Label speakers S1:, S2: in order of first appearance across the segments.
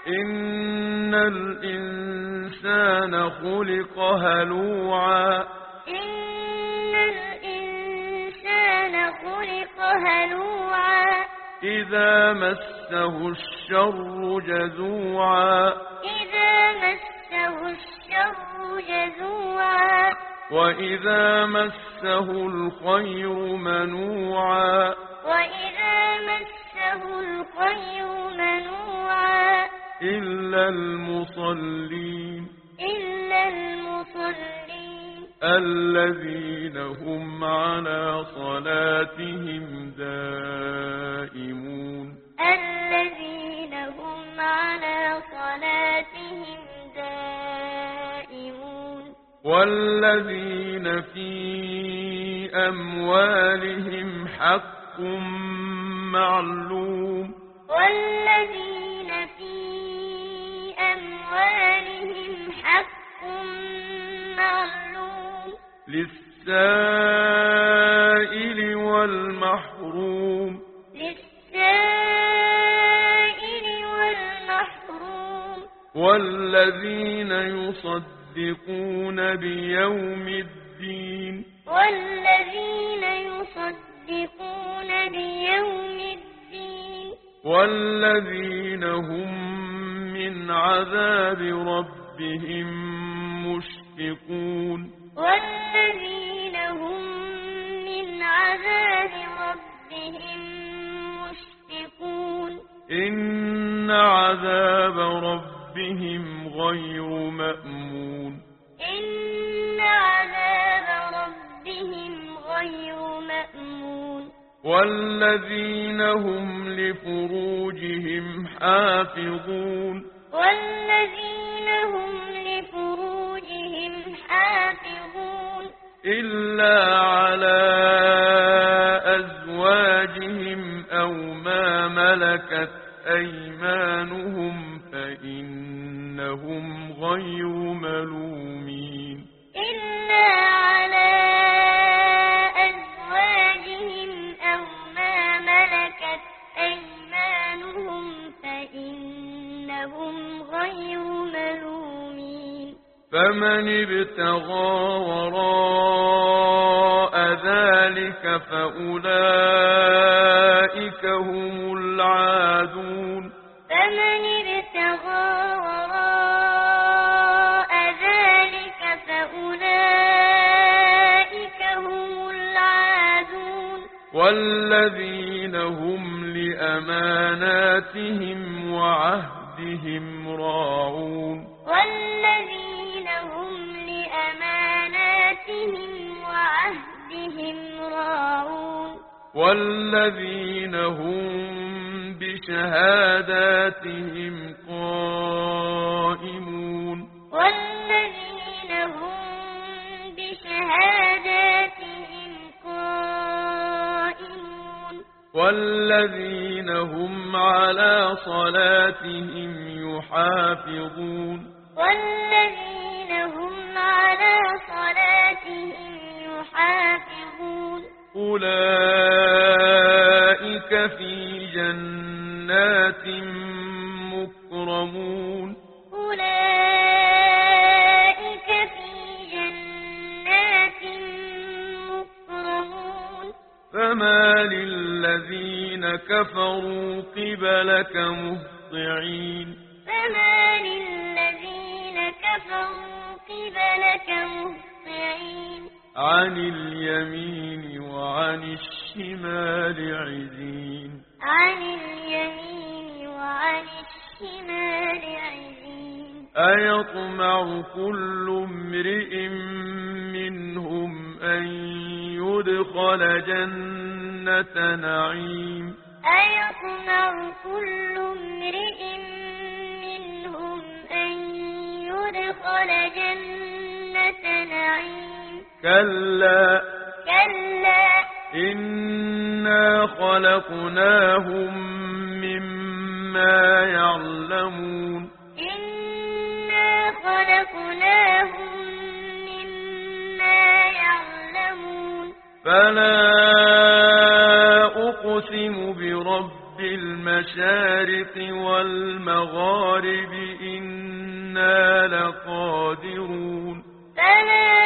S1: إن الإنسان خلق هلوعا
S2: إن الإنسان خلق هلوعا
S1: إذا مسه الشر جزوعا
S2: إذا مسه الشر جزوعا
S1: وإذا مسه الخير منوعا
S2: وإذا مسه الخير منوعا
S1: إلا المصلين
S2: إلا المصلين
S1: الذين هم على صلاتهم دائمون
S2: الذين هم على صلاتهم دائمون
S1: والذين في أموالهم حق معلوم
S2: والذين في أموالهم حق معلوم
S1: للسائل والمحروم
S2: للسائل والمحروم
S1: والذين يصدقون بيوم الدين
S2: والذين يصدقون بيوم الدين
S1: والذين هم من عذاب ربهم مشفقون
S2: والذين هم من عذاب ربهم مشفقون
S1: إن عذاب ربهم غير مأمون
S2: إن عذاب ربهم غير مأمون
S1: والذين هم لفروجهم حافظون
S2: والذين هم لفروجهم حافظون
S1: إلا على أزواجهم أو ما ملكت أيمانهم فإنهم غير ملومين
S2: إلا على أزواجهم أو ما ملكت أيمانهم فإنهم غير ملومين
S1: فمن ابتغى وراء ذلك فأولئك هم العادون
S2: فمن ابتغى وراء ذلك فأولئك هم العادون
S1: والذين هم لأماناتهم وعهدهم راعون
S2: والذين هم لأماناتهم وعهدهم راعون
S1: والذين هم بشهاداتهم قائمون
S2: والذين هم بشهاداتهم قائمون والذين
S1: هم على صلاتهم يحافظون
S2: والذين هم على صلاتهم يحافظون
S1: أولئك في جنات مكرمون
S2: أولئك في جنات مكرمون
S1: فما للذين كفروا قبلك مهطعين
S2: فما للذين كفروا قبلك مهطعين
S1: عن اليمين وعن الشمال عزين
S2: عن اليمين وعن الشمال عزين
S1: أيطمع كل امرئ منهم أن يدخل جنة نعيم
S2: أيطمع كل امرئ منهم أن يدخل جنة نعيم
S1: كلا
S2: كلا
S1: إنا خلقناهم مما يعلمون
S2: إنا خلقناهم مما يعلمون
S1: فلا أقسم برب المشارق والمغارب إنا لقادرون
S2: فلا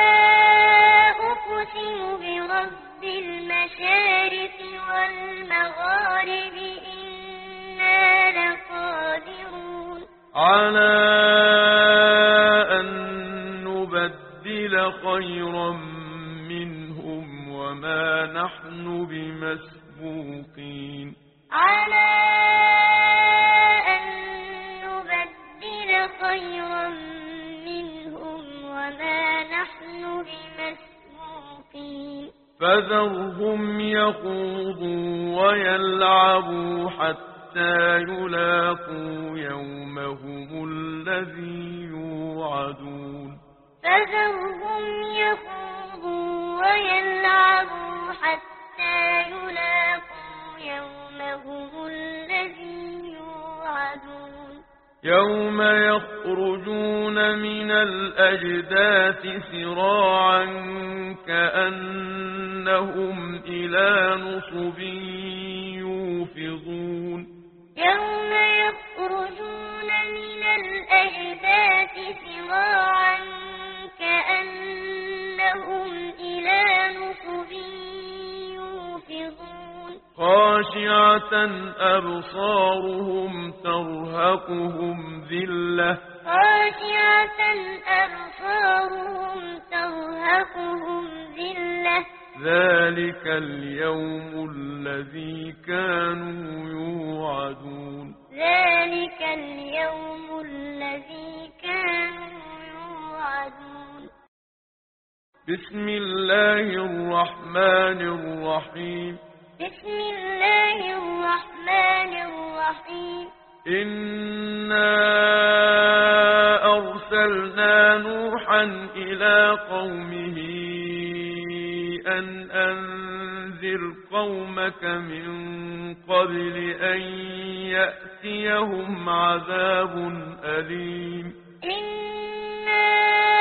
S2: أقسم برب المشارق والمغارب إنا لقادرون
S1: على أن نبدل خيرا منهم وما نحن بمسبوقين
S2: على أن نبدل خيرا منهم وما نحن بمسبوقين
S1: فذرهم يخوضوا ويلعبوا حتى يلاقوا يومهم الذي يوعدون
S2: فذرهم يخوضوا ويلعبوا حتى يلاقوا يومهم الذي يوعدون
S1: يوم يخرجون من الأجداث سراعا كأنهم إلى نصب يوفضون
S2: يوم يخرجون من الأجداث سراعا كأنهم إلى نصب يوفضون
S1: خاشعة أبصارهم ترهقهم ذلة
S2: خاشعة أبصارهم ترهقهم ذلة
S1: ذلك اليوم الذي كانوا يوعدون
S2: ذلك اليوم الذي كانوا يوعدون
S1: بسم الله الرحمن الرحيم
S2: بسم الله الرحمن الرحيم
S1: إنا أرسلنا نوحا إلى قومه أن أنذر قومك من قبل أن يأتيهم عذاب أليم
S2: إنا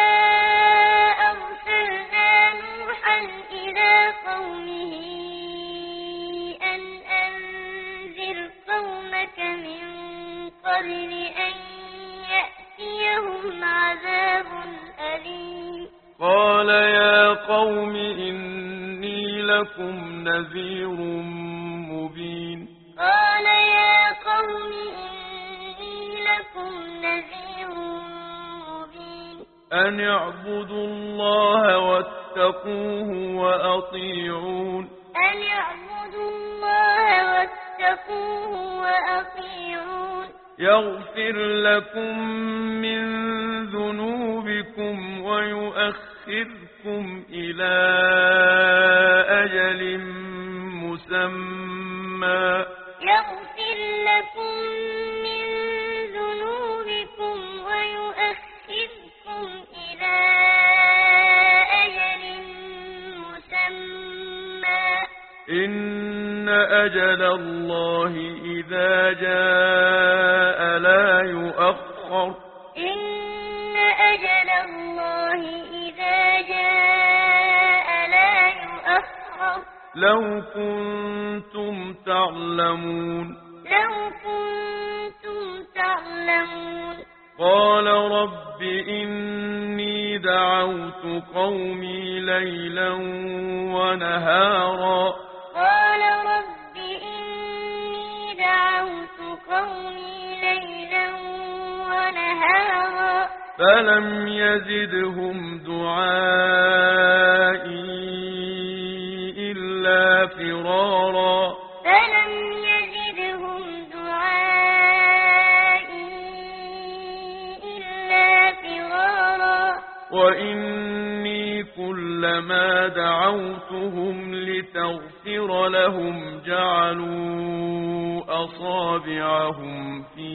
S2: أرسلنا نوحا إلى قومه أن أنذر قومك من قبل أن يأتيهم عذاب أليم
S1: قال يا قوم إني لكم نذير مبين
S2: قال يا قوم إني لكم نذير مبين
S1: أن اعبدوا الله واتقوه وأطيعون
S2: أن اعبدوا الله واتقوه وأطيعون
S1: يغفر لكم من ذنوبكم ويؤخركم إلى أجل مسمى
S2: يغفر لكم من ذنوبكم ويؤخركم إلى أجل مسمى
S1: إن أجل الله إذا جاء لا يؤخر
S2: إن أجل الله إذا جاء لا يؤخر
S1: لو كنتم تعلمون
S2: لو كنتم تعلمون
S1: قال رب إني دعوت قومي ليلا ونهارا
S2: قال رب إني دعوت قومي ليلا ونهارا
S1: فلم يزدهم دعائي إلا فرارا
S2: فلم يزدهم دعائي إلا فرارا
S1: وإني كلما دعوتهم لتغفر لهم جعلوا أصابعهم في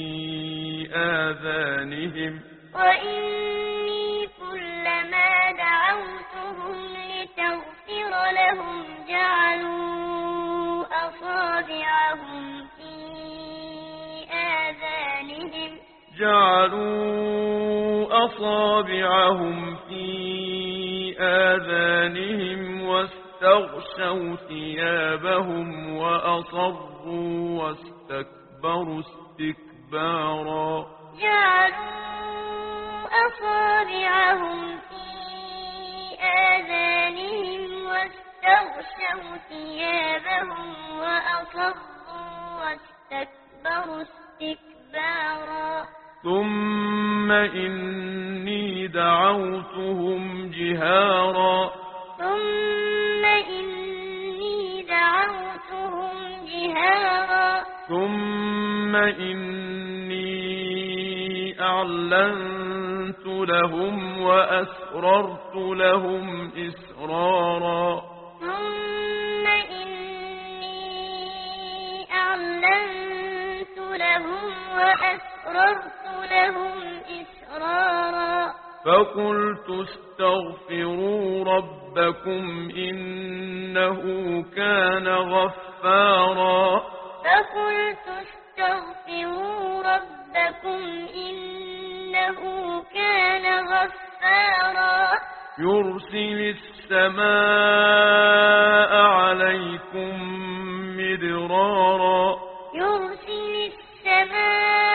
S1: آذانهم
S2: وإني كلما دعوتهم لتغفر لهم جعلوا أصابعهم في آذانهم واستغشوا ثيابهم وأصروا
S1: وأصروا واستكبروا استكبارا
S2: جعلوا أصابعهم في آذانهم واستغشوا ثيابهم وأصروا واستكبروا استكبارا
S1: ثم إني دعوتهم جهارا
S2: ثم إني دعوتهم جهارا
S1: ثم إني أعلنت لهم وأسررت لهم إسرارا
S2: ثم إني أعلنت لهم وأسررت لهم إسرارا
S1: فقلت استغفروا ربكم إنه كان غفارا
S2: فقلت استغفروا ربكم إنه كان غفارا
S1: يرسل السماء عليكم مدرارا
S2: يرسل السماء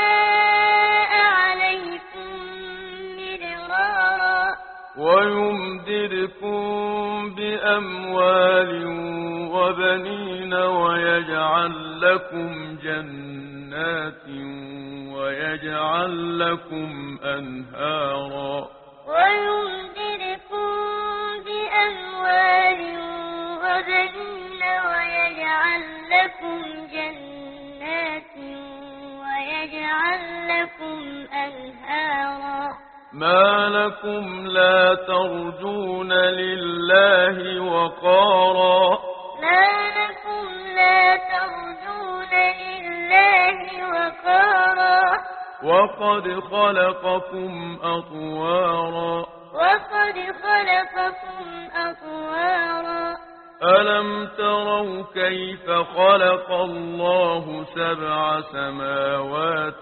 S2: عليكم مدرارا
S1: ويمددكم بأموال وبنين ويجعل لكم جنات ويجعل لكم أنهارا
S2: ويمددكم بأموال وبنين ويجعل لكم جنات ويجعل لكم أنهارا
S1: ما لكم لا ترجون لله وقارا
S2: ما لكم لا ترجون لله وقارا
S1: وقد خلقكم أطوارا
S2: وقد خلقكم أطوارا
S1: ألم تروا كيف خلق الله سبع سماوات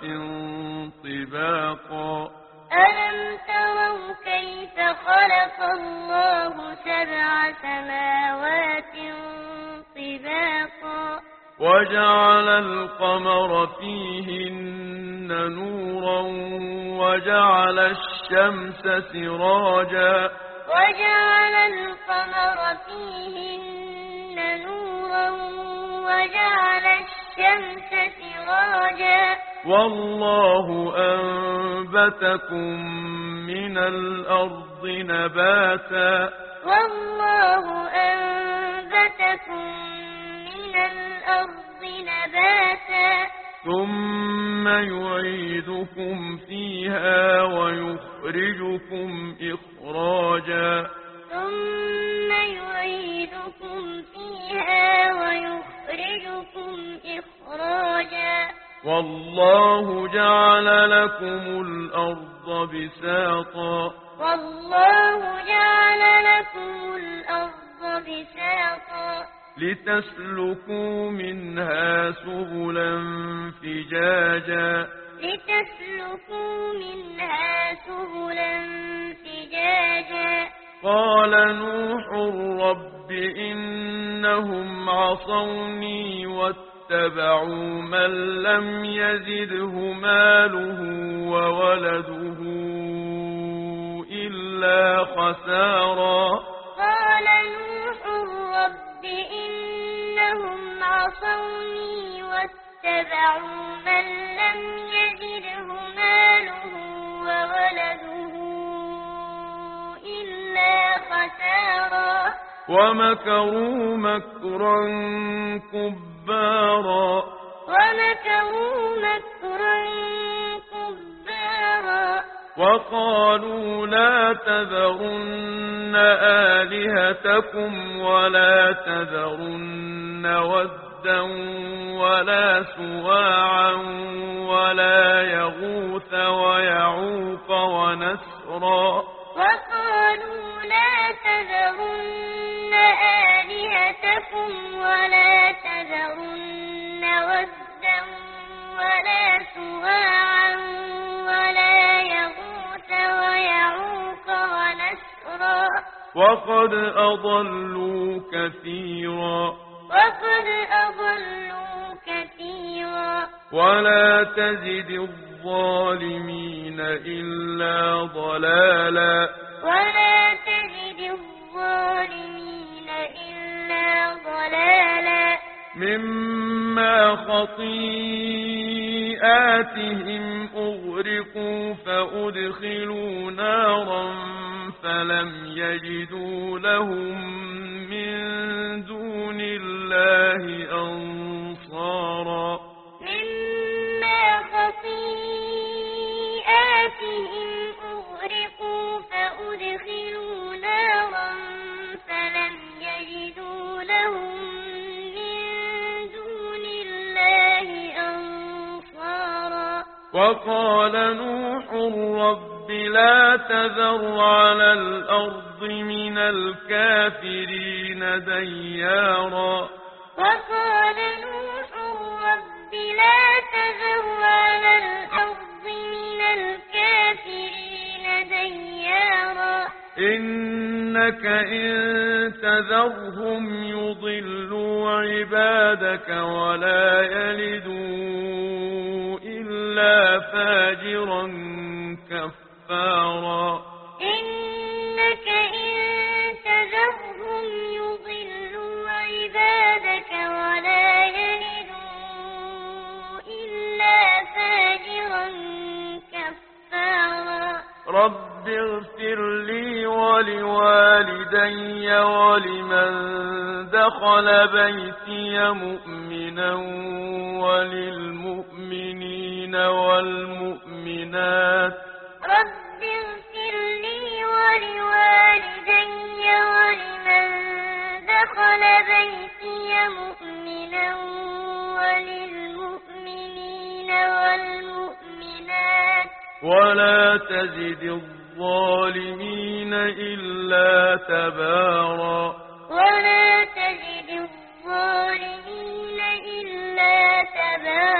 S1: طباقا
S2: ألم تروا كيف خلق الله سبع سماوات طباقا
S1: وجعل القمر فيهن نورا وجعل الشمس سراجا
S2: وجعل القمر فيهن نورا وجعل الشمس سراجا والله
S1: أنبتكم من الأرض نباتا
S2: والله أنبتكم من الأرض نباتا
S1: ثم يعيدكم فيها ويخرجكم إخراجا
S2: ثم يعيدكم فيها ويخرجكم إخراجا
S1: والله جعل لكم الأرض بساطا
S2: والله جعل لكم الأرض بساطا
S1: لتسلكوا منها سبلا فجاجا
S2: لتسلكوا منها سبلا فجاجا
S1: قال نوح رب إنهم عصوني واتبعوا من لم يزده ماله وولده إلا خسارا
S2: قال نوح رب إنهم عصوني واتبعوا من لم يزده ماله وولده إلا خسارا
S1: ومكروا مكرا كبارا
S2: ومكروا مكرا كبارا
S1: وقالوا لا تذرن آلهتكم ولا تذرن ودا ولا سواعا ولا يغوث ويعوق ونسرا
S2: وقالوا لا تذرن آلهتكم ولا تذرن ودا ولا سواعا ولا يغوث ويعوق ونسرا
S1: وقد أضلوا كثيرا
S2: وقد أضلوا كثيرا
S1: ولا تزد الظالمين إلا ضلالا
S2: ولا تزد الظالمين إلا ضلالا
S1: مما خطيئاتهم أغرقوا فأدخلوا نارا فلم يجدوا لهم من دون الله أنصارا
S2: مما خطيئاتهم أغرقوا فأدخلوا نارا فلم يجدوا لهم من دون الله أنصارا
S1: وقال نوح رب لا تذر على الأرض من الكافرين ديارا
S2: وقال نوح رب لا تذر على الأرض من الكافرين ديارا
S1: إنك إن تذرهم يضلوا عبادك ولا يلدوا إلا فاجرا كفارا
S2: إنك إن تذرهم يضلوا عبادك ولا يلدوا إلا فاجرا كفارا
S1: رب اغفر لي ولوالدي ولمن دخل بيتي مؤمنا وللمؤمنين والمؤمنات
S2: رب اغفر لي ولوالدي ولمن دخل بيتي مؤمنا وللمؤمنين والمؤمنات
S1: ولا تزد الظالمين إلا تبارا
S2: ولا تزد الظالمين إلا تبارا